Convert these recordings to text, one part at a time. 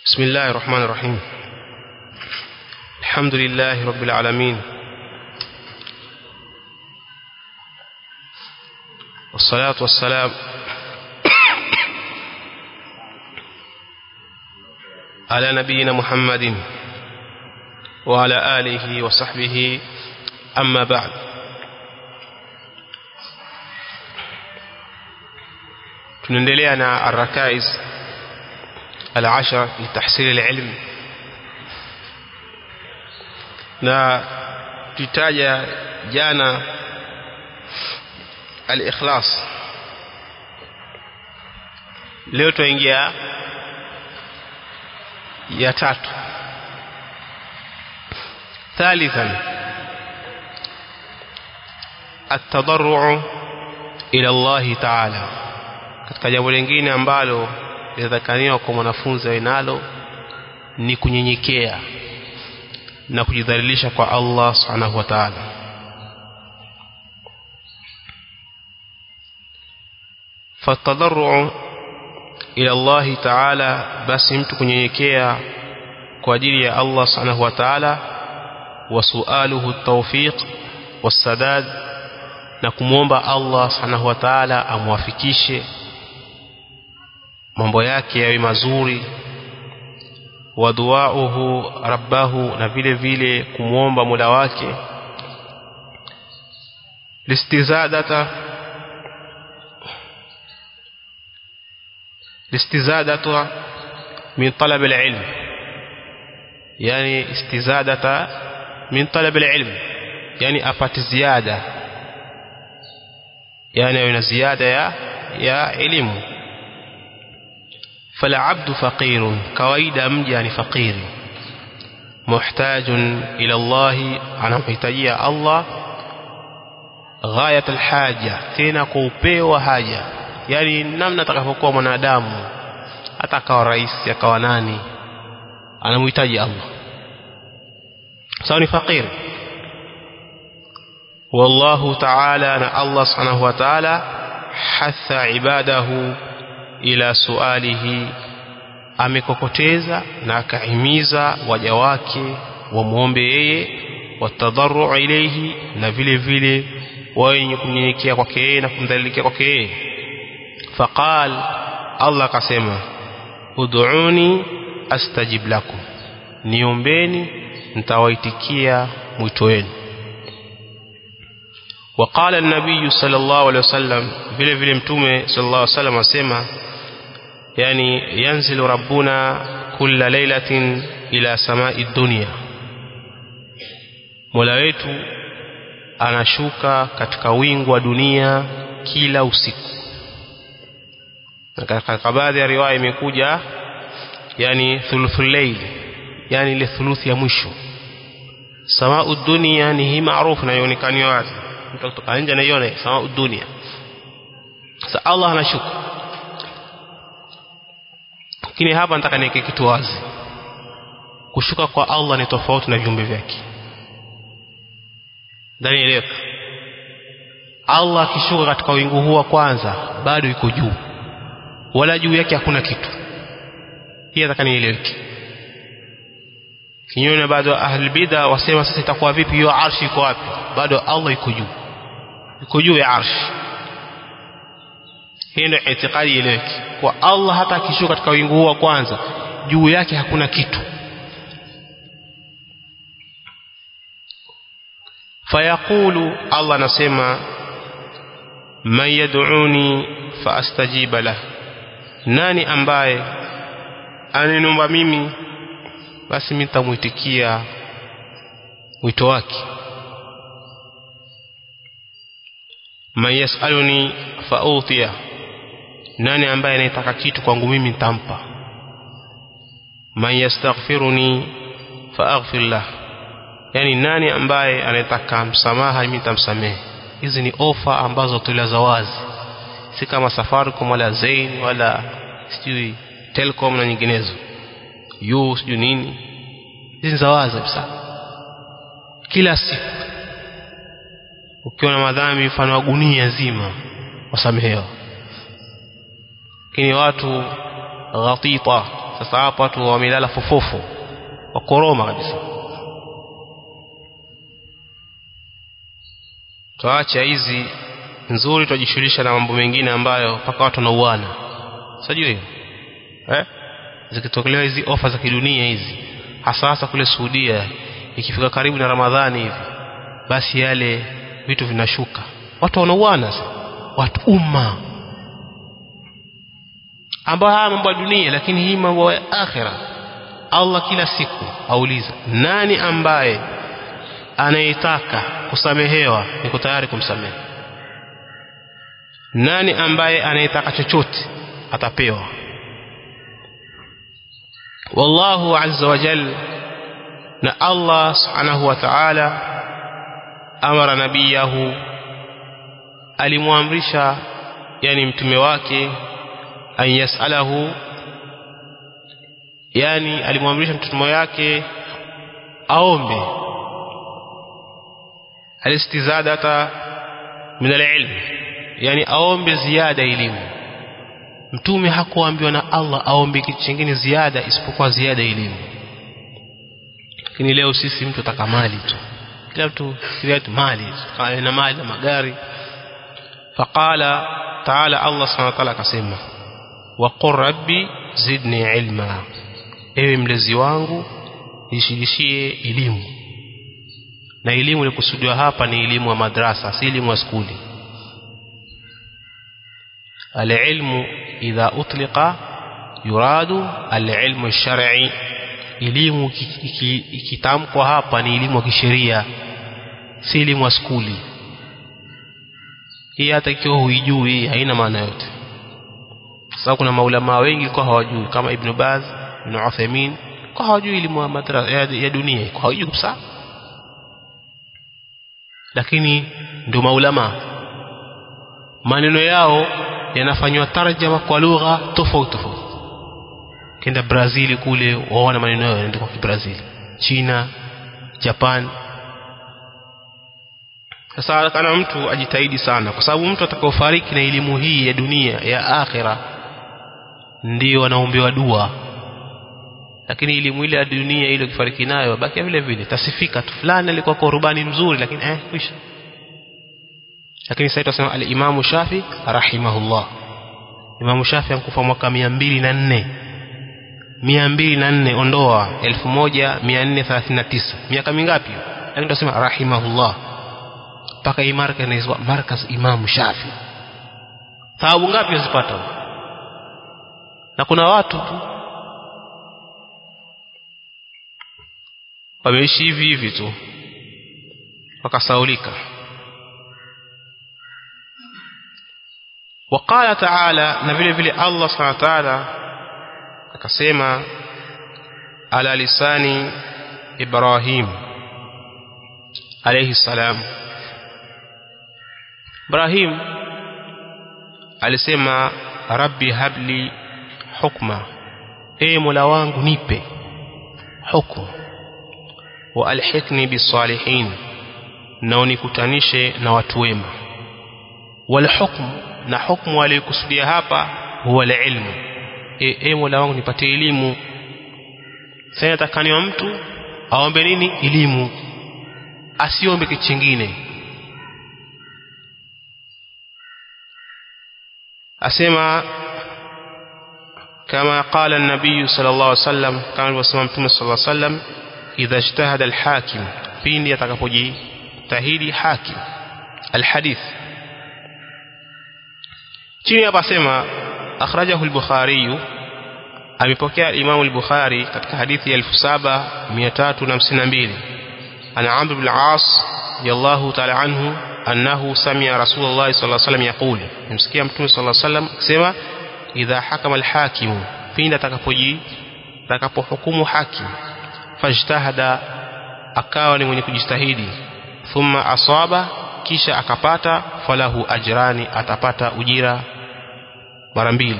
بسم الله الرحمن الرحيم. الحمد لله رب العالمين، والصلاة والسلام على نبينا محمد وعلى آله وصحبه، أما بعد. tunaendelea na الركائز العشر لتحصيل العلم, na tutaja jana al-ikhlas. Leo tuingia ya tatu. ثالثا التضرع إلى الله تعالى. Katika jambo lingine ambalo linadhakaniwa kwa mwanafunzi awe nalo ni kunyenyekea na kujidhalilisha kwa Allah subhanahu wa ta'ala. فالتضرع إلى الله تعالى, basi mtu kunyenyekea kwa ajili ya Allah subhanahu wa ta'ala, wasualuhu at-tawfiq was-sadad, na kumuomba Allah subhanahu wa ta'ala amwafikishe mambo yake yawe mazuri, wa duauhu rabbahu, na vile vile kumuomba Mola wake, listizadata min talab al-ilm, yani istizadata min talab al-ilm, yani apate ziada, yani awe na ziada ya elimu. فالعبد فقير, kawaida mja ni fakiri, muhtajun ila Allah, anamhitajia Allah ghayat alhaja, tena kwa upeo wa haja, yani namna atakapokuwa mwanadamu, hata akawa rais akawa nani, anamhitaji Allah, sawa ni fakiri. wallahu ta'ala, na Allah subhanahu wa ta'ala hatha ibadahu ila sualihi, amekokoteza na akahimiza waja wake wamuombe yeye, watadarru ilayhi, na vile vile wenye kunyenyekea kwake yeye na kumdhalilikia kwake yeye. Faqal, Allah akasema, ud'uni astajib lakum, niombeni nitawaitikia mwito wenu. وقال النبي صلى الله عليه وسلم, vile vile mtume sallallahu alaihi wasallam asema, yani yanzilu rabbuna kulla laylatin ila samai dunya, Mola wetu anashuka katika wingu wa dunia kila usiku. Na katika baadhi ya riwaya imekuja yani thuluthul layl, yani ile thuluthi ya mwisho. Samau dunya ni hii maarufu na ionekaniwa wazi, mtu kutoka nje anaiona samau dunya. Sasa Allah anashuka, lakini hapa nataka niweke kitu wazi. Kushuka kwa Allah ni tofauti na viumbe vyake. Ndani eleka, Allah akishuka katika wingu huu wa kwanza bado yuko juu, wala juu yake hakuna kitu. Hii nataka nieleweke. Kinyume bado ahli bid'a wasema sasa itakuwa vipi, hiyo arshi iko wapi? Bado Allah yuko juu ya arshi. Hii ndio itikadi ileweki kwa Allah. Hata akishuka katika wingu huu wa kwanza, juu yake hakuna kitu. Fayaqulu, Allah anasema, man yad'uni faastajiba lah, nani ambaye ananiomba mimi basi mimi nitamuitikia mwito wake. Man yasaluni fautiya, nani ambaye anataka kitu kwangu mimi nitampa. Man yastaghfiruni faaghfir lah, yani nani ambaye anataka msamaha mimi nitamsamehe. Hizi ni ofa ambazo tulia za wazi, si kama Safaricom wala Zain wala sijui Telcom na nyinginezo, sijui nini. Hizi za wazi kabisa. Kila siku ukiona madhambi mfano wa gunia nzima wasamehewa. Lakini watu ghatita sasa hapo watu wamelala fofofo wakoroma kabisa. Tuache hizi nzuri, tujishughulisha na mambo mengine ambayo mpaka watu wanauana. Unajua hiyo zikitokelewa hizi ofa za kidunia hizi, hasa kule Saudia, ikifika karibu na Ramadhani hivi, basi yale vitu vinashuka, watu wanauana. Watu umma ambao haya mambo ya dunia, lakini hii mambo ya akhira, Allah kila siku auliza, nani ambaye anayetaka kusamehewa niko tayari kumsamehe, nani ambaye anayetaka chochote atapewa. Wallahu azza wa jalla, na Allah subhanahu wa ta'ala amara nabiyahu, alimuamrisha yani mtume wake, an yasalahu, yani alimuamrisha mtume wake aombe alistizadata min alilm, yani aombe ziada elimu. Mtume hakuambiwa na Allah aombe kitu kingine ziada isipokuwa ziada elimu. Lakini leo sisi mtu ataka mali tu, kila mtu kiatu mali, na mali na magari. Faqala ta'ala, Allah subhanahu wa ta'ala akasema, wa qur rabbi zidni ilma, ewe mlezi wangu nishidishie elimu. Na elimu ilikusudiwa hapa ni elimu ya madrasa, si elimu ya skuli. Al-ilmu idha utliqa yuradu al-ilmu ash-shar'i, elimu ikitamkwa hapa ni elimu ya kisheria, si elimu ya skuli. Hii hata ikiwa huijui haina maana yote. Sasa kuna maulama wengi kwa hawajui, kama Ibn Baz, Ibn Uthaymeen, kwa hawajui elimu ya madrasa ya dunia, kwa hawajui kabisa. Lakini ndio maulama, maneno yao yanafanywa tarjama kwa lugha tofauti tofauti. Kenda Brazil kule waona maneno yao yanaandikwa kwa Brazil, China, Japan. Sasa kana mtu ajitahidi sana, kwa sababu mtu atakaofariki na elimu hii ya dunia ya akhira ndio anaombewa dua. Lakini elimu ile ya dunia ile ukifariki nayo baki vile vile, tasifika tu fulani alikuwa korubani mzuri, lakini kwisha. Lakini sasa tunasema al-Imam Shafi rahimahullah, Imam Shafi amkufa mwaka 204 ondoa 1439, miaka mingapi? Lakini tunasema rahimahullah, mpaka hii marka inaitwa markaz Imam Shafi. Thawabu ngapi wazipata? Na kuna watu tu wameishi hivi tu wakasaulika. Waqala ta'ala, na vile vile Allah subhanahu wa ta'ala akasema, ala lisani Ibrahim alayhi salam. Ibrahim alisema, rabbi habli hukma, Mola wangu nipe hukumu, wa alhiqni bisalihin, na unikutanishe na watu wema. Wal hukm, na hukmu alikusudia hapa huwa ilmu. Mola wangu nipatie elimu. Sasa atakaniwa mtu aombe nini? Elimu, asiombe kitu kingine. Asema kama qala an-nabiy sallallahu alayhi wasallam, kama alivyosema Mtume sallallahu alayhi wasallam, idha ijtahada al-hakim, pindi atakapojitahidi hakim. Al-hadith chini hapa sema akhrajahu al-Bukhari, amepokea Imam al-Bukhari katika hadithi ya 7352 ana Amr ibn al-As radiyallahu ta'ala anhu annahu sami'a Rasulullah sallallahu alayhi wasallam yaqul, nimsikia Mtume sallallahu alayhi wasallam akisema, idha hakama al-hakim, pindi atakapohukumu hakim, fajtahada, akawa ni mwenye kujistahidi, thumma asaba, kisha akapata, falahu ajrani, atapata ujira mara mbili.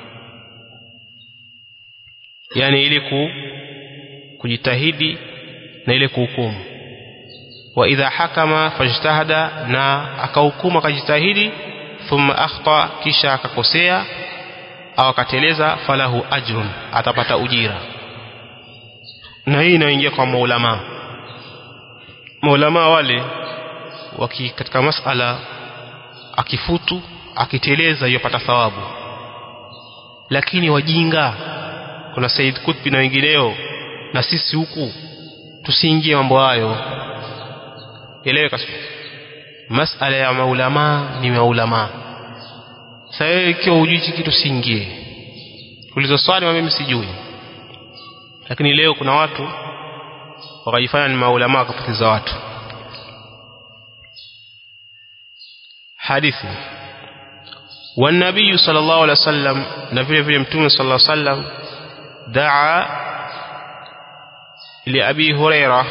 Yani ile kujitahidi na ile kuhukumu. Wa idha hakama fajtahada, na akahukumu akajitahidi, thumma akhta, kisha akakosea, au akateleza falahu ajrun, atapata ujira. Na hii inaingia kwa maulama wale katika masala akifutu akiteleza yupata thawabu. Lakini wajinga, kuna Said Qutb na wengineo na sisi huku, tusiingie mambo hayo. Eleweka sio? Masala ya maulama ni maulama. Sasa ikiwa hujui kitu usiingie. Ulizo swali mimi sijui. Lakini leo kuna watu wakajifanya ni maulama wakapoteza watu. Hadithi wa nabii sallallahu alaihi wasallam, na vile vile mtume sallallahu alaihi wasallam daa li Abi Huraira,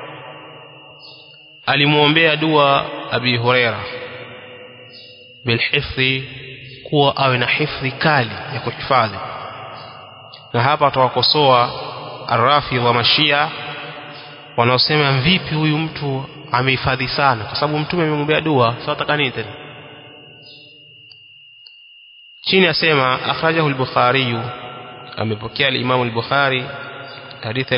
alimuombea dua Abi Huraira bilhifdhi, kuwa awe na hifdhi kali ya kuhifadhi. Na hapa tuwakosoa Ar-Rafidh wa Mashia wanaosema vipi huyu mtu amehifadhi sana, kwa sababu mtume amemwombea dua. Sasa nataka nini tena? Chini asema akhrajahu al-Bukhari, amepokea al-Imam al-Bukhari hadithi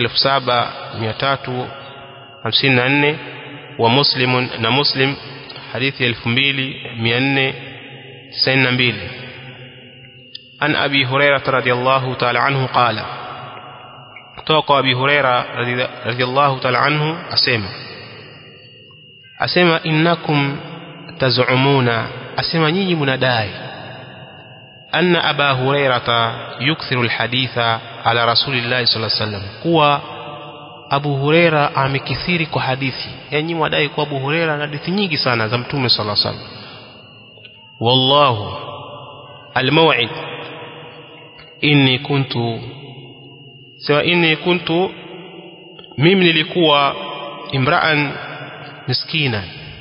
7354, wa Muslim na Muslim hadithi 2492. An Abi Hurairah radhiyallahu ta'ala anhu qala, kutoka Abi Hurairah radhiyallahu ta'ala anhu asema innakum taz'umuna, asema nyinyi mnadai anna Aba Hurairah yukthiru alhaditha ala Rasulillahi sallallahu alaihi wasallam, kuwa Abu Hurairah amekithiri kwa hadithi. Yani mwadai kwa Abu Hurairah ana hadithi nyingi sana za Mtume sallallahu alaihi wasallam. Wallahu almaw'id inni kuntu mimi nilikuwa imra'an miskina.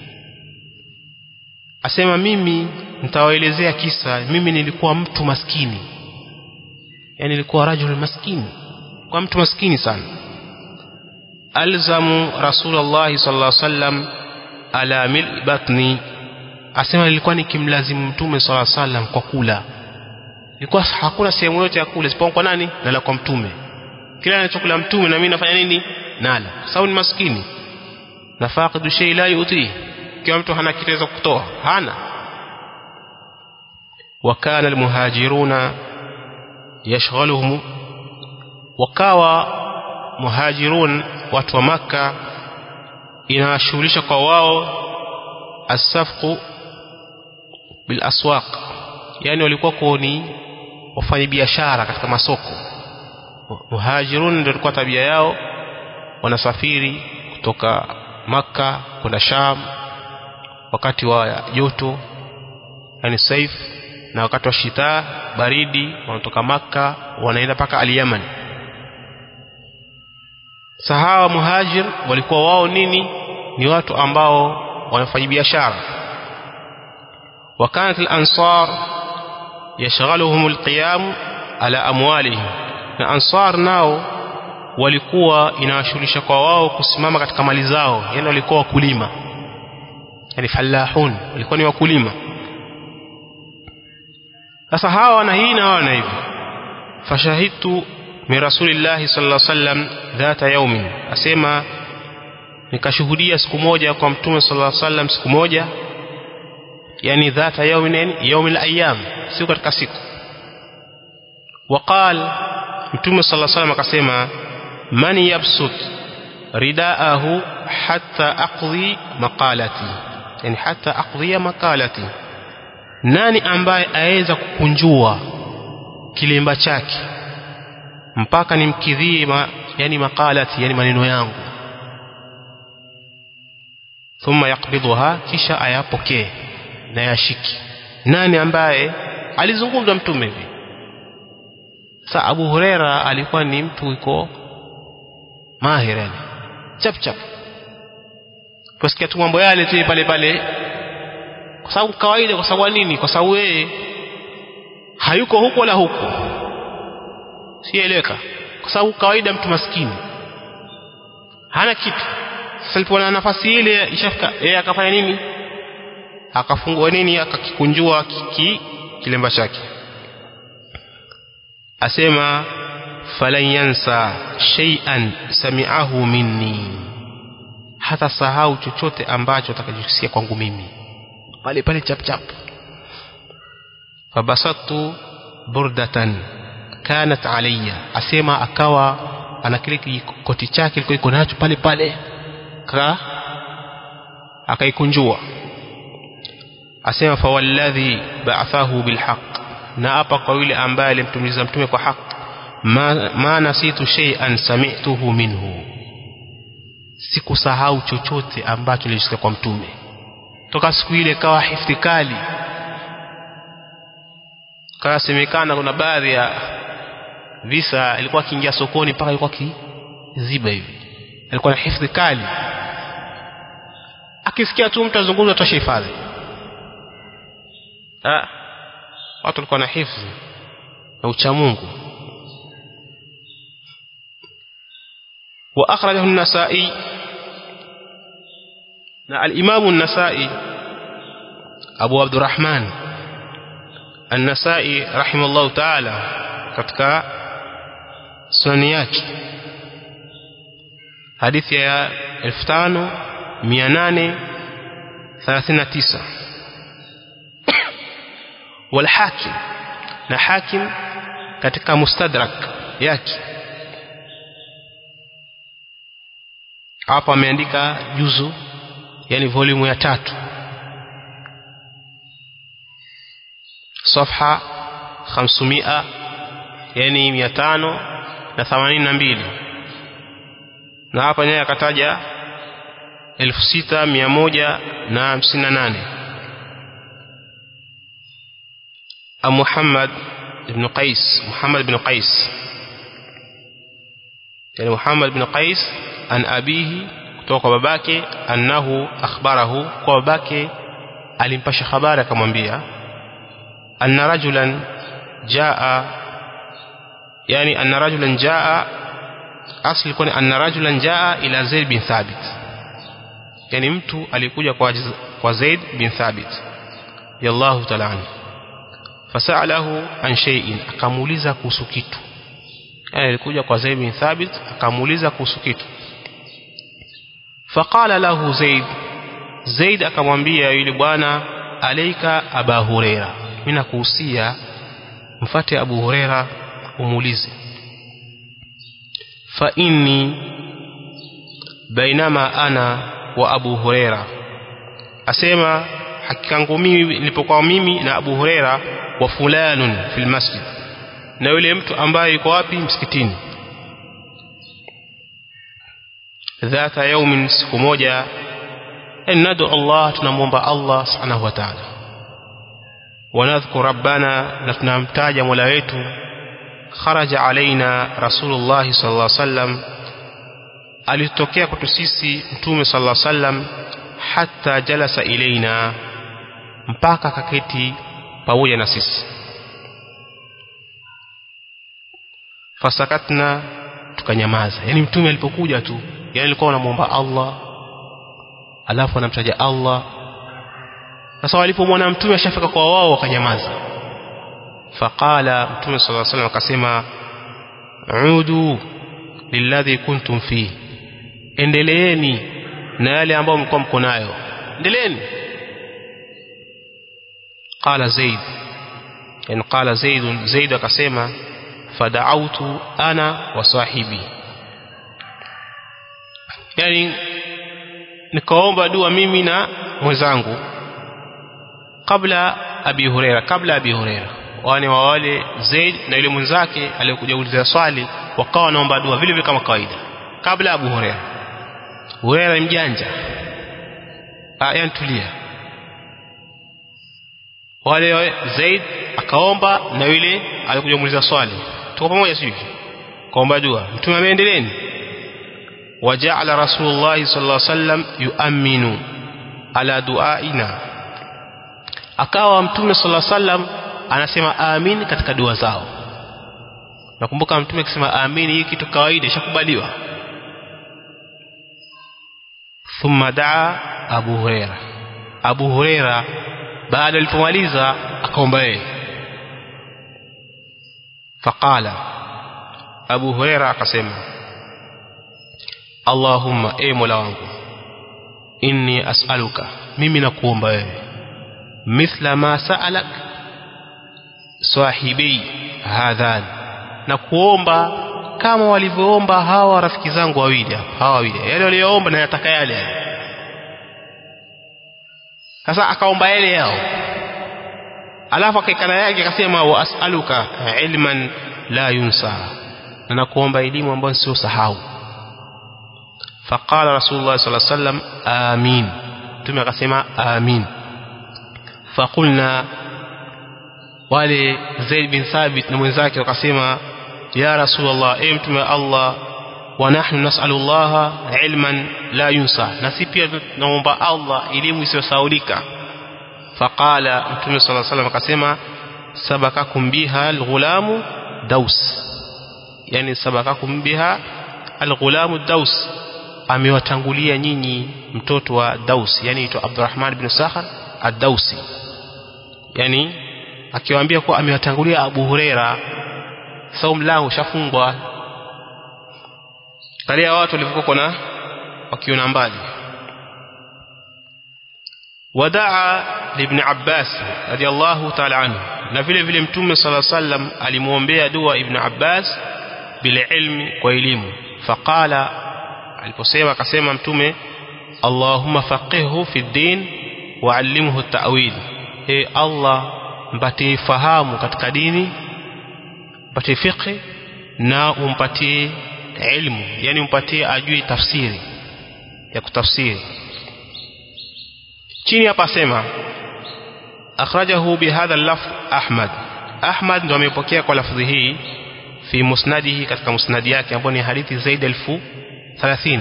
Asema mimi nitawaelezea kisa, mimi nilikuwa mtu maskini. Yani nilikuwa rajul maskini, kwa mtu maskini sana. Alzamu Rasulullah sallallahu alaihi wasallam ala mil batni, asema nilikuwa nikimlazimu Mtume sallallahu alaihi wasallam kwa kula. Ilikuwa hakuna sehemu yote ya kula isipokuwa kwa nani? Nala kwa Mtume. Kila anachokula Mtume na mimi nafanya nini? Nala. Sababu ni maskini. Nafaqidu shay la yuti, kila mtu hana kitu cha kutoa, hana. Wakana almuhajiruna yashghaluhum, wakawa muhajirun watu wa Makka inashughulisha kwa wao asafqu bil aswaq, yani walikuwa ni wafanya biashara katika masoko. Muhajirun ndio ilikuwa tabia yao, wanasafiri kutoka Makka kwenda Sham wakati wa joto, yani saif, na wakati wa shita baridi wanatoka Makka wanaenda paka al-Yaman. Sahaba muhajir walikuwa wao nini? Ni watu ambao wanafanya biashara. Wakanat al-ansar yashghaluhum al-qiyam ala amwalihim, na ansar nao walikuwa inawashughulisha kwa wao kusimama katika mali zao. Yani walikuwa wakulima, yani falahun, walikuwa ni wakulima. Sasa hawa na hii na wana hivi. Fashahidtu min Rasulillahi sallallahu alaihi wasallam dhata yawmin, asema nikashuhudia siku moja kwa Mtume sallallahu alaihi wasallam siku moja, yani dhata yawmin, yawmil ayyam, siku katika siku. Waqal, Mtume sallallahu alaihi wasallam akasema, man yabsut ridaahu hatta aqdi maqalati, yani hatta aqdi maqalati, nani ambaye aweza kukunjua kilemba chake mpaka nimkidhie yani maqalati, yani maneno yangu. Thumma yaqbidha, kisha ayapokee na yashiki. Nani ambaye alizungumza Mtume hivi? Sa Abu Huraira alikuwa ni mtu yuko mahiri, yani chap chap, kusikia tu mambo yale tu pale pale, kwa sababu kawaida. Kwa sababu nini? Kwa sababu yeye hayuko huko wala huko, sieleka. Kwa sababu kawaida mtu maskini hana kitu. Sasa alipoona nafasi ile ishafika, yeye akafanya nini? Akafungua nini? Akakikunjua kilemba chake. asema falan yansa shay'an sami'ahu minni, hata sahau chochote ambacho atakachosikia kwangu mimi pale pale chap chap. Fabasattu burdatan kanat alayya, asema akawa ana kile koti chake kilikuwa iko nacho pale pale akaikunjua. Asema fa walladhi ba'athahu bilhaq, na hapa kwa yule ambaye alimtumiza mtume kwa haki, ma nasitu shay'an sami'tuhu minhu, sikusahau chochote ambacho nilisikia kwa mtume. Toka siku ile kawa hifdhi kali, kawa semekana kuna baadhi ya visa ilikuwa kiingia sokoni mpaka ilikuwa kiziba hivi, alikuwa na hifdhi kali, akisikia tu mtu azungumza atashihifadhi. Watu walikuwa na hifdhi na ucha Mungu. Wa akhrajahu an-Nasa'i, na al-Imam an-Nasa'i Abu Abdurrahman an-Nasa'i rahimahullah ta'ala katika sunani yake hadithi ya 5839 wal Hakim, na Hakim katika Mustadrak yake hapa ameandika juzu, yani volume ya 3 safha 500, yani 582, na hapa naye akataja 6158. Muhammad ibn Qais, yani Muhammad ibn Qais an abihi, kutoka kwa babake, annahu akhbarahu, kwa babake alimpasha habari akamwambia, anna rajulan jaa, yani anna rajulan jaa, asli kwa anna rajulan jaa ila Zaid bin Thabit, yani mtu alikuja kwa Zaid bin Thabit yallahu ta'ala anhu, fasalahu an shay'in, akamuuliza kuhusu kitu. Yani alikuja kwa Zaid bin Thabit akamuuliza kuhusu kitu. Faqala lahu Zaid akamwambia yule bwana, alaika Aba Huraira, mimi nakuhusia mfate Abu Huraira umuulize. Fa inni bainama ana wa Abu Huraira, asema hakika yangu mimi nilipokuwa mimi na Abu Huraira, wa fulanun fil masjid, na yule mtu ambaye yuko wapi? Msikitini. Dhata yawmin, siku moja, nadu Allah, tunamuomba Allah subhanahu wa ta'ala, wa nadhkur rabbana, na tunamtaja Mola wetu. Kharaja alaina Rasulullah sallallahu alaihi wasallam, alitokea kwetu sisi mtume sallallahu alaihi wasallam, hatta jalasa ilaina, mpaka kaketi pamoja na sisi. Fasakatna, tukanyamaza. Yani mtume alipokuja tu, yani alikuwa anamuomba Allah alafu anamtaja Allah. Sasa walipomwona mtume ashafika kwa wao, wakanyamaza. Faqala, mtume sallallahu alaihi wasallam akasema, udu lilladhi kuntum fi, endeleeni na yale ambayo mlikuwa mko nayo, endeleeni. Qala Zaid, yani qala Zaid akasema, fada'autu ana wa sahibi, yani nikaomba dua mimi na mwenzangu, kabla Abi Huraira, wale Zaid na yule mwenzake aliyokuja kuuliza swali, wakawa naomba dua vile vile kama kawaida kabla Abu Huraira. Huraira mjanja, yani tulia. Wale Zaid akaomba na yule alikuja kuuliza swali, tuko pamoja sisi, kaomba dua. Mtume ameendeleeni. Waja'ala Rasulullah sallallahu alaihi wasallam yu'minu ala du'aina, akawa mtume sallallahu alaihi wasallam anasema amin katika dua zao. Nakumbuka mtume akisema amin, hii kitu kawaida, ishakubaliwa. Thumma daa Abu Huraira baada alipomaliza akaomba yeye. faqala Abu Huraira akasema Allahumma mola wangu inni as'aluka mimi nakuomba wewe mithla ma sa'alak sahibi hadhan na kuomba kama walivyoomba hawa rafiki zangu wawili yale walioomba na nataka yale sasa akaomba yale yao alafu akaikana yake akasema wa as'aluka ilman la yunsa na nakuomba elimu ambayo sio sahau faqala rasulullah sallallahu alaihi wasallam amin tume akasema amin faqulna wale Zaid bin Thabit na mwenzake wakasema ya rasulullah mtume Allah wa nahnu nas'alu Allah ilman la yunsa na sisi pia tunaomba Allah elimu isiyosahaulika faqala mtume sallallahu alaihi wasallam akasema sabakakum biha alghulamu daus yani sabakakum biha alghulamu daus amewatangulia nyinyi mtoto wa Daus yani aitwa Abdurrahman ibn Sakhar ad-Dausi yani akiwaambia kwa amewatangulia Abu Huraira saum lao shafungwa kale watu walivyokuwa na wakiona mbali wadaa ibn Abbas radiyallahu ta'ala anhu na vile vile mtume sallallahu alayhi wasallam alimuombea dua ibn Abbas bila ilmi kwa elimu faqala aliposema akasema mtume Allahumma faqihhu fi din wa allimhu at-ta'wil Allah mpatie fahamu katika dini mpatie fiqh na umpatie ilmu yani umpatie ajue tafsiri ya kutafsiri chini hapa sema akhrajahu bihadha al-lafz Ahmad ndo amepokea kwa lafzi hii fi musnadihi katika musnadi yake ambapo ni hadithi zaidi 1030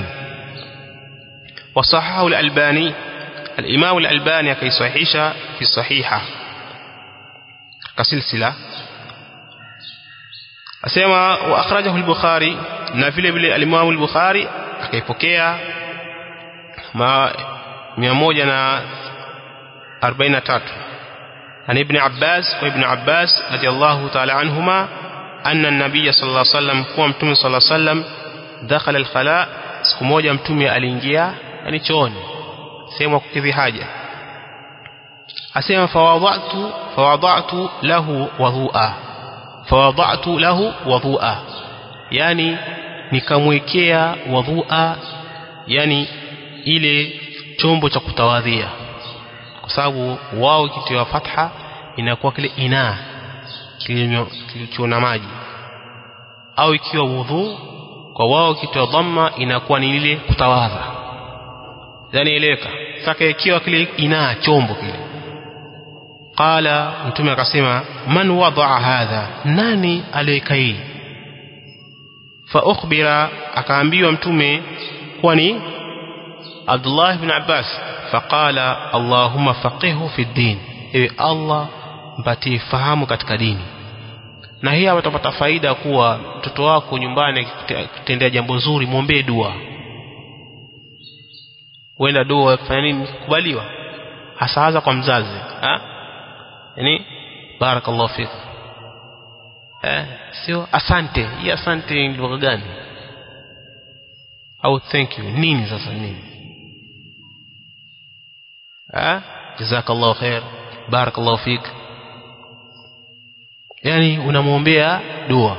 وصححه الألباني الإمام الألباني كي صحيحة في الصحيحة كسلسلة أسمى وأخرجه البخاري نافل الإمام البخاري كي بكيا ما 143 عن ابن عباس وابن عباس رضي الله تعالى عنهما أن النبي صلى الله عليه وسلم قام صلى الله عليه وسلم دخل الخلاء siku moja mtume aliingia yani chooni sema kukidhi haja asema fawadatu lahu wudhu'a yani nikamwekea wudhu'a yani ile chombo cha kutawadhia kwa sababu wao kitiwa fatha inakuwa kile ina kilicho na maji au ikiwa wudhu kwa wao kitiwa dhamma inakuwa ni ile kutawadha yani eleka sasa ikiwa kile ina chombo kile qala mtume akasema man wada'a hadha nani aliyeka hii fa ukhbira akaambiwa mtume kwani Abdullah ibn Abbas faqala Allahumma faqihhu fi din ewe Allah mpatie fahamu katika dini na hii utapata faida kuwa mtoto wako nyumbani akitendea jambo zuri muombe dua wenda dua kufanya nini kubaliwa hasa kwa mzazi yani barakallahu fik sio asante hii asante ni lugha gani au thank you nini sasa nini jazakallahu khair barakallahu fik yani unamuombea dua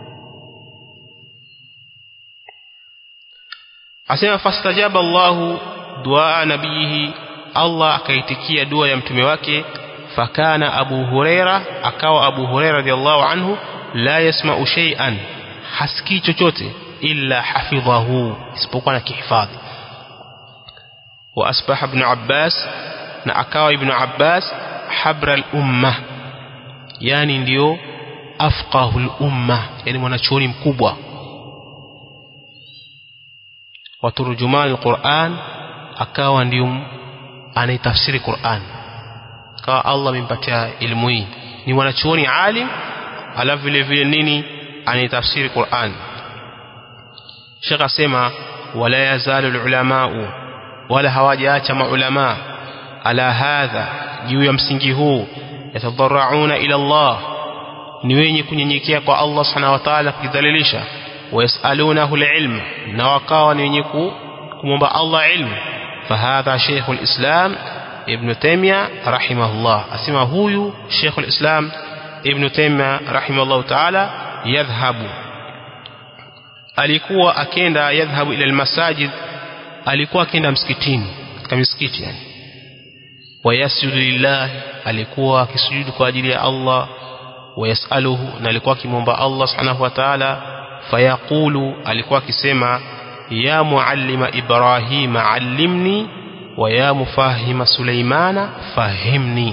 asema fastajaba Allahu dua nabihi Allah akaitikia dua ya mtume wake fakana Abu Huraira akawa Abu Huraira radhiallahu anhu la yasma'u shay'an hasikii chochote illa hafidhahu isipokuwa na kihifadhi wa asbaha ibn Abbas na akawa ibn Abbas habra al-umma yani ndio afqahul umma yani mwanachuoni mkubwa wa turjuman al-Qur'an akawa ndio anaitafsiri Qur'an kwa Allah amempatia elimu hii ni mwanachuoni alim alafu vile vile nini anaitafsiri Qur'an Sheikh asema wala yazalu ulama wala hawajaacha maulama ala hadha juu ya msingi huu yatadarrauna ila Allah ni wenye kunyenyekea kwa Allah subhanahu wa ta'ala kujidhalilisha wayasalunahu alilm na wakawa ni wenye kumomba Allah ilmu fahadha Sheikh al-Islam Ibn Taymiyyah rahimahullah asema huyu Sheikh al-Islam Ibn Taymiyyah rahimahullah ta'ala yadhhabu alikuwa akenda yadhhabu ila al-masajid alikuwa akenda msikitini katika misikiti yani wayasjudu lillah alikuwa akisujudu kwa ajili ya Allah wayasaluhu na alikuwa akimwomba Allah subhanahu wa ta'ala fayaqulu alikuwa akisema ya muallima Ibrahim allimni wa ya mufahima Sulaimana fahimni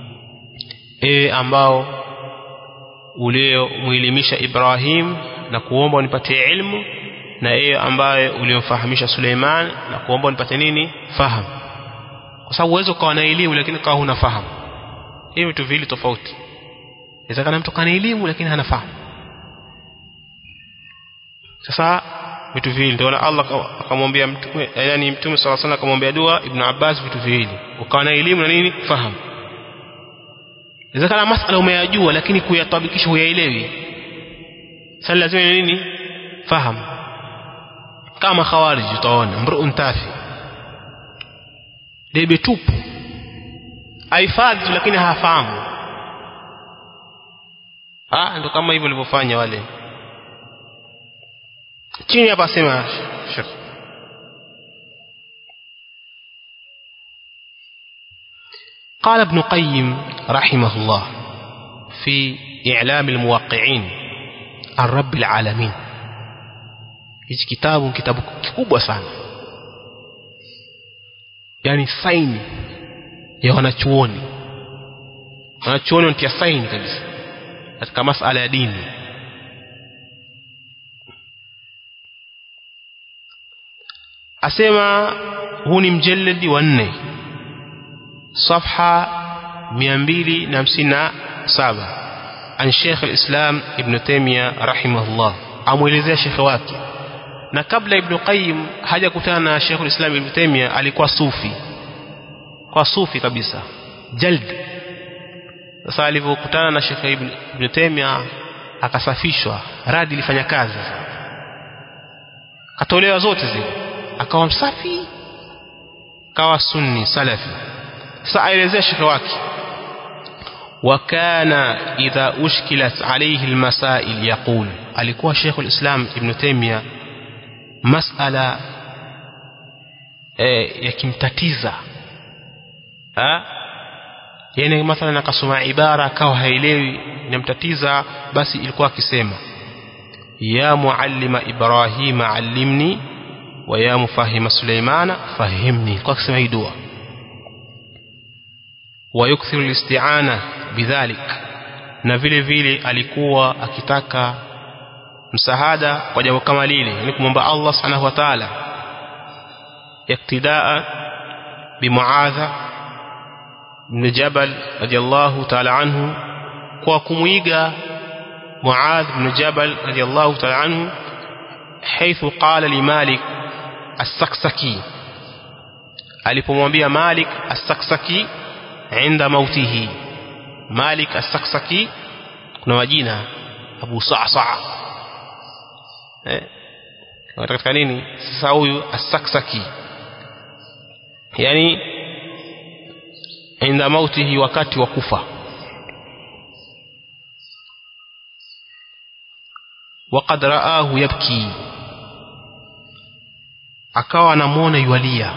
ambao ulio muelimisha Ibrahim na kuomba unipatie ilmu na ambaye uliomfahamisha Suleiman na kuomba unipatie nini fahamu kwa sababu uwezo kwa na elimu lakini kwa huna fahamu hivi vitu viwili tofauti inaweza kana mtu kana elimu lakini hana fahamu sasa vitu viwili ndio Allah akamwambia mtume yani mtume sallallahu alaihi akamwambia dua Ibn Abbas vitu viwili ukawa na elimu na nini fahamu inaweza kana masala umeyajua lakini kuyatabikisha huyaelewi sasa lazima nini fahamu kama khawarij utaona mru'un tafi debe tupu aifadhi lakini hafahamu ndio kama hivyo walivyofanya wale chini hapa sema Sheikh قال ابن قيم رحمه الله في إعلام الموقعين عن رب العالمين hichi kitabu kikubwa sana yani saini ya wanachuoni wanatia saini kabisa katika masuala ya dini asema huu ni mjalladi wa 4 صفحه 257 an Sheikh al-Islam Ibn Taymiyyah rahimahullah amuelezea shekhi wake na kabla Ibn Qayyim hajakutana na Sheikh al-Islam Ibn Taymiyyah alikuwa sufi kabisa jald sasa alipokutana na Sheikh Ibn Taymiyyah akasafishwa radi ilifanya kazi katolewa zote zile akawa msafi akawa sunni salafi sasa aelezea shekhi wake wakana idha ushkilat alayhi almasail yaqul alikuwa Sheikh al-Islam Ibn Taymiyyah masala yakimtatiza yani mathalan akasoma ibara akawa haelewi inamtatiza basi ilikuwa akisema ya muallima Ibrahim allimni wa ya mufahima Sulaimana fahimni kwa kusema hii dua wa yukthiru al-isti'ana bidhalik na vile vile alikuwa akitaka msaada kwa jambo kama lile ni kumwomba Allah subhanahu wa ta'ala iktidaa bi Muadh ibn Jabal radiyallahu ta'ala anhu kwa kumuiga Muadh ibn Jabal radiyallahu ta'ala anhu حيث قال لمالك السكسكي alipomwambia Malik as-Saksaki عند موته Malik as-Saksaki kuna majina Abu Sa'sa katika nini sasa huyu as-Saksaki yani عند موته wakati wa kufa وقد رآه يبكي akawa anamuona yualia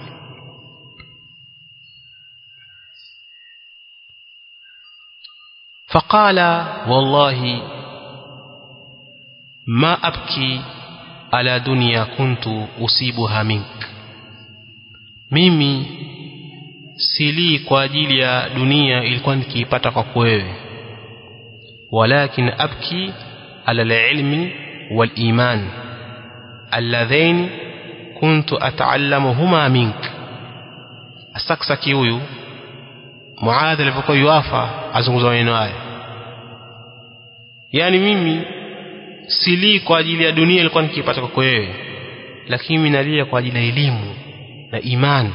فقال والله ما أبكي على دنيا كنت أصيبها منك mimi sili kwa ajili ya dunia ilikuwa nikiipata kwa wewe walakin abki ala al-ilmi wal-iman alladhain kuntu ata'allamuhuma mink As-Saksaki huyu Muadh alipokuwa yuafa azungumza maneno haya yani mimi sili kwa ajili ya dunia ilikuwa nikipata kwa wewe lakini mimi nalia kwa ajili ya elimu na imani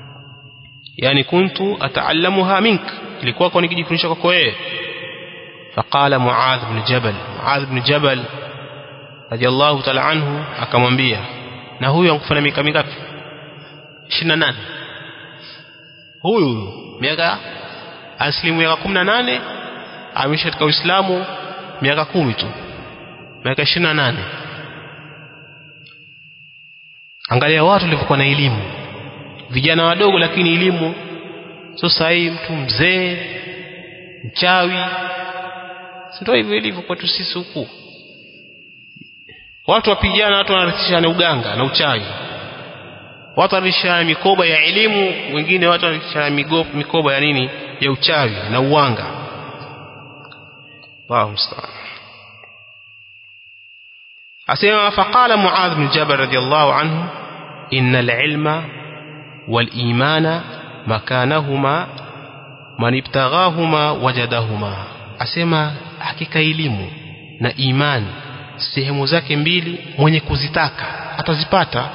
yani kuntu ata'allamuha mink ilikuwa kwa nikijifundisha kwa wewe فقال معاذ بن جبل رضي الله تعالى عنه akamwambia na huyu ankufanya miaka mingapi 28 huyu miaka aslimu miaka 18 ameishi katika Uislamu miaka 10 tu miaka 28 angalia watu walivyokuwa na elimu vijana wadogo lakini elimu sio sahihi mtu mzee mchawi sio hivyo ilivyo kwetu sisi huku watu wapigana watu wanarithishana uganga na uchawi watu wanarithishana mikoba ya elimu wengine watu wanarithishana mikoba ya nini ya uchawi na uwanga Allahu musta'an asema faqala Muadh bin Jabal radiyallahu anhu innal ilma wal imana makanahuma man ibtaghahuma wajadahuma asema hakika elimu na imani sehemu zake mbili mwenye kuzitaka atazipata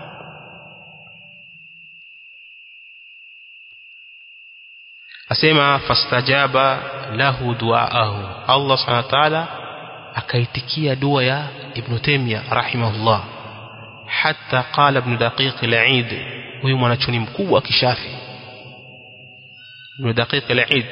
asema fastajaba lahu duaahu Allah subhanahu wa ta'ala akaitikia dua ya Ibn Taymiyyah rahimahullah hatta qala Ibn Daqiq al-Eid huyu mwanachoni mkubwa kishafi Ibn Daqiq al-Eid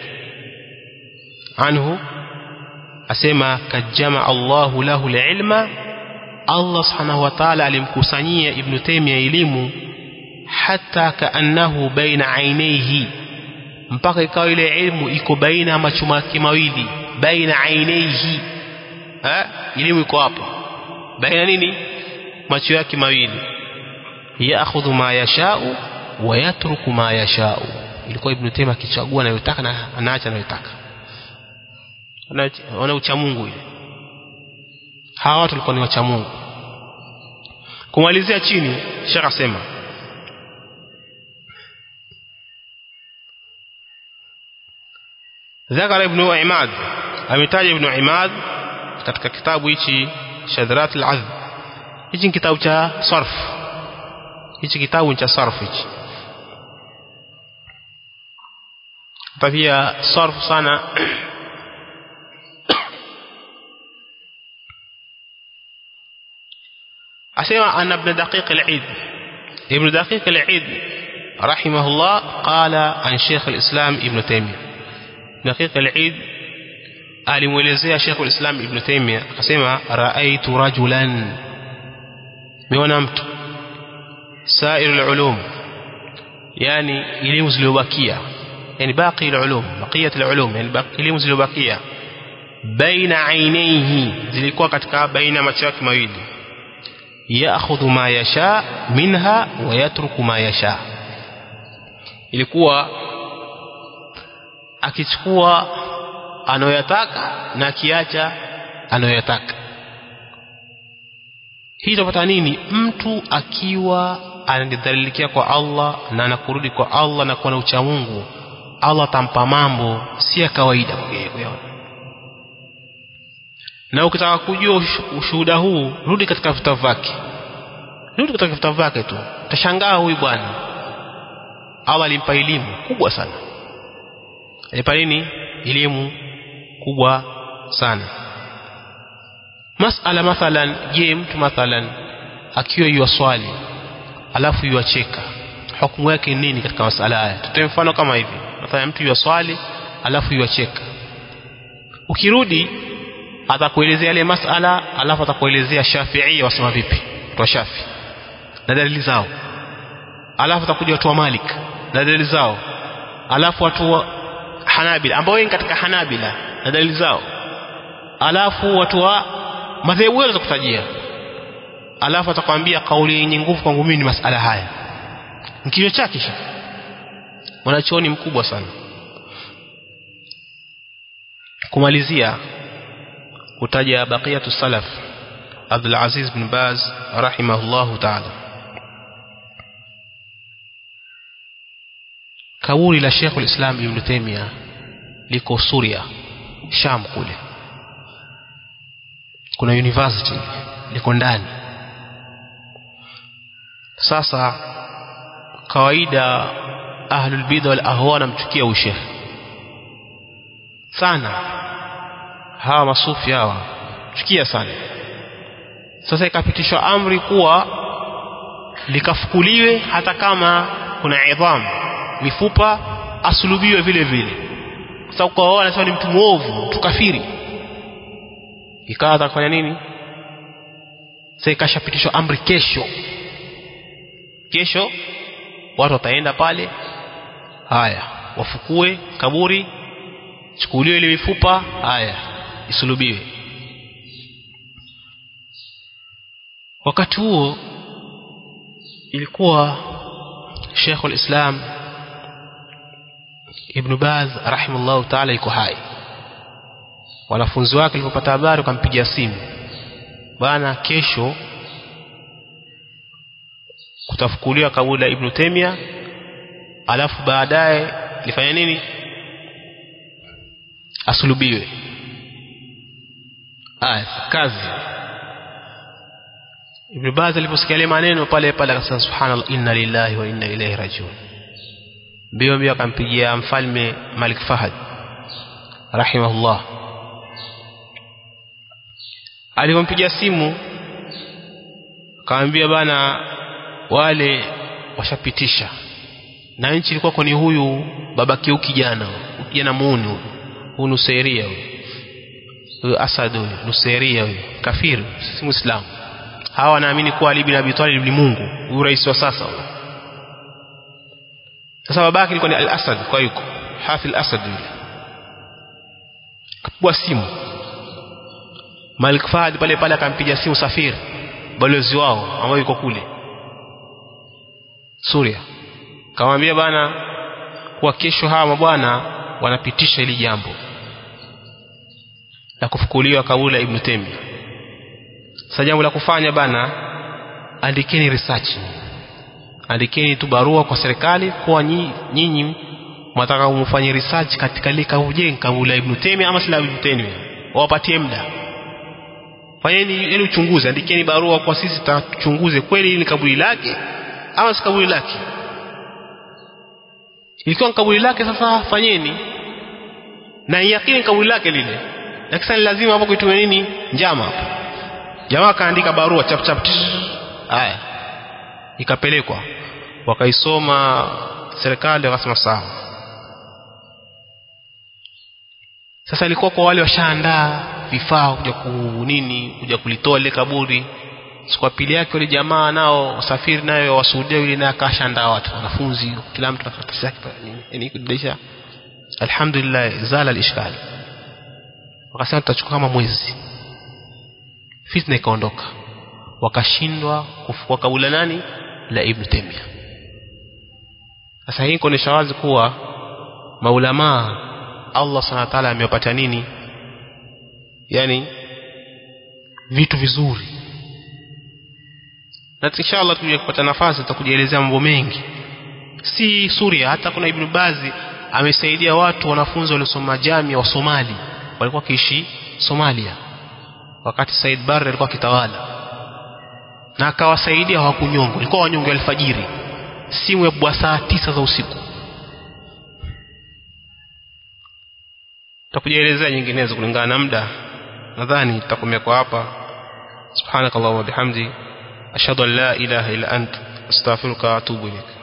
anhu asema kajama Allahu lahu al-ilma Allah subhanahu wa ta'ala alimkusanyia Ibn Taymiyyah elimu hatta kaannahu baina ainaihi mpaka ikawa ile elimu iko baina ya macho yake mawili baina ainaihi elimu iko hapo baina nini macho yake mawili yaakhudhu ma yashau wa yatruku ma yashau ilikuwa Ibn Taymiyyah akichagua anayotaka na anaacha anayotaka wana ucha Mungu ile hawa watu walikuwa ni wacha Mungu kumalizia chini Sheikh asema ذكر ابن عماد ametaja Ibn Imad katika kitabu hichi Shadrat al-Azb hichi kitabu cha sarf hichi kitabu cha sarf hichi pia sarf sana asema anna Ibn Daqiq al-Eid Ibn Daqiq al-Eid rahimahullah qala an Sheikh al-Islam Ibn Taymiyyah Daqiq al-Eid alimuelezea Sheikh al-Islam Ibn Taymiyyah akasema raaitu rajulan miona mtu sair al-ulum yani elimu zilizobakia yani baqi al-ulum baqiyat al-ulum yani elimu zilizobakia baina ainaihi zilikuwa katika baina macho yake mawili yaakhudhu ma yasha minha wa yatruku ma yasha ilikuwa akichukua anayotaka na akiacha anayotaka hii tupata nini mtu akiwa anadhalilikia kwa Allah na anakurudi kwa Allah na kuwa na ucha Mungu Allah atampa mambo si ya kawaida kuyaona na ukitaka kujua ushuhuda huu rudi katika vitabu vyake tu utashangaa huyu bwana Allah alimpa elimu kubwa sana alimpa nini elimu kubwa sana masala mathalan je mtu mathalan akiwa yuwaswali alafu yuacheka hukumu yake nini katika masala haya tutoe mfano kama hivi mathalan mtu yuwaswali alafu yuacheka ukirudi atakuelezea ile masala alafu atakuelezea Shafi'i wasema vipi watu wa Shafi na dalili zao alafu atakuja watu wa Malik na dalili zao alafu watu wa Hanabila ambao wengi katika Hanabila na dalili zao alafu watu wa madhehebu yao kutajia alafu atakwambia kauli yenye nguvu kwangu mimi ni masala haya mkio chake mwanachuoni mkubwa sana kumalizia kutaja baqiyatu salaf Abdul Aziz bin Baz rahimahullahu ta'ala kaburi la Sheikh al-Islam Ibn Taymiyyah liko Suria Sham kule kuna university liko ndani sasa kawaida ahlul bid'ah wal ahwa namchukia usheikh sana hawa masufi hawa chukia sana. Sasa ikapitishwa amri kuwa likafukuliwe hata kama kuna idham, mifupa asulubiwe vile vile. Sasa kwa wao wanasema ni mtu mwovu, mtu kafiri. Ikawa atakufanya nini? Sasa ikashapitishwa amri kesho watu wataenda pale, haya wafukue kaburi, chukuliwe ile mifupa, haya isulubiwe. Wakati huo ilikuwa Sheikh al-Islam Ibn Baz rahimahullah ta'ala yuko hai. Wanafunzi wake walipopata habari wakampigia simu, bana, kesho kutafukuliwa kaburi la Ibn Taymiyyah, alafu baadaye lifanya nini? Asulubiwe. Kazi. Ibn Baz aliposikia ile maneno pale akasema subhanallah, inna lillahi wa inna ilayhi rajiun. Mbio akampigia mfalme Malik Fahad rahimahullah. Alipompigia simu akamwambia, bana, wale washapitisha na nchi ilikuwa ni huyu babake huyu kijana muuni huyu Nusairia huyu Asad huyu Nusairia huyu kafiri, si Muislamu. Hawa wanaamini kuwa Ali bin Abi Talib ni Mungu, huyu rais wa sasa huyu. Sasa babake alikuwa ni Al-Asad, kwa yuko Hafidh al-Asad yule. Kapigwa simu Malik Fahad pale akampigia simu Safir, balozi wao ambao yuko kule Suria, kamwambia, bana, kwa kesho hawa bwana wanapitisha ili jambo la kufukuliwa kaburi la Ibn Taymiyyah. Sasa jambo la kufanya, bana, andikeni research, andikeni tu barua kwa serikali kwa nyinyi mnataka kumfanyia research katika ile kaburi la Ibn Taymiyyah ama si la Ibn Taymiyyah, wapatie muda. Fanyeni ile uchunguzi, andikeni barua kwa sisi tutachunguze kweli ni kaburi lake ama si kaburi lake. Ikiwa kaburi lake, sasa fanyeni na yakini kaburi lake lile, lakini lazima hapo kuitumia nini? Njama hapo. Jamaa kaandika barua chap haya, ikapelekwa, wakaisoma serikali, wakasema sawa. Sasa ilikuwa kwa wale washaandaa vifaa kuja kulitoa ile kaburi. Siku ya pili yake wale jamaa nao wasafiri nayo wasuudia yule, na akashaandaa watu, wanafunzi, kila mtu nafasi yake, yani kudisha. Alhamdulillah zala al-ishkal. Wakasema tutachukua kama mwezi, fitna ikaondoka, wakashindwa kufukua kaburi nani la Ibn Taymiyyah. Sasa hii inaonyesha wazi kuwa maulama Allah Subhanahu wa ta'ala amewapatia nini, yani vitu vizuri. Na inshallah tukija kupata nafasi tutakujielezea mambo mengi, si Suria, hata kuna Ibn Bazi amesaidia watu, wanafunzi waliosoma jamia wa Somali, walikuwa kiishi Somalia wakati Said Barre alikuwa kitawala, na akawasaidia, hawakunyongwa. Ilikuwa wanyonge alfajiri, simu ya bwa saa 9 za usiku. Tutakujielezea nyinginezo kulingana na muda, nadhani tutakomea kwa hapa. Subhanakallahumma bihamdi ashhadu an la ilaha illa ant astaghfiruka wa atubu ilaik.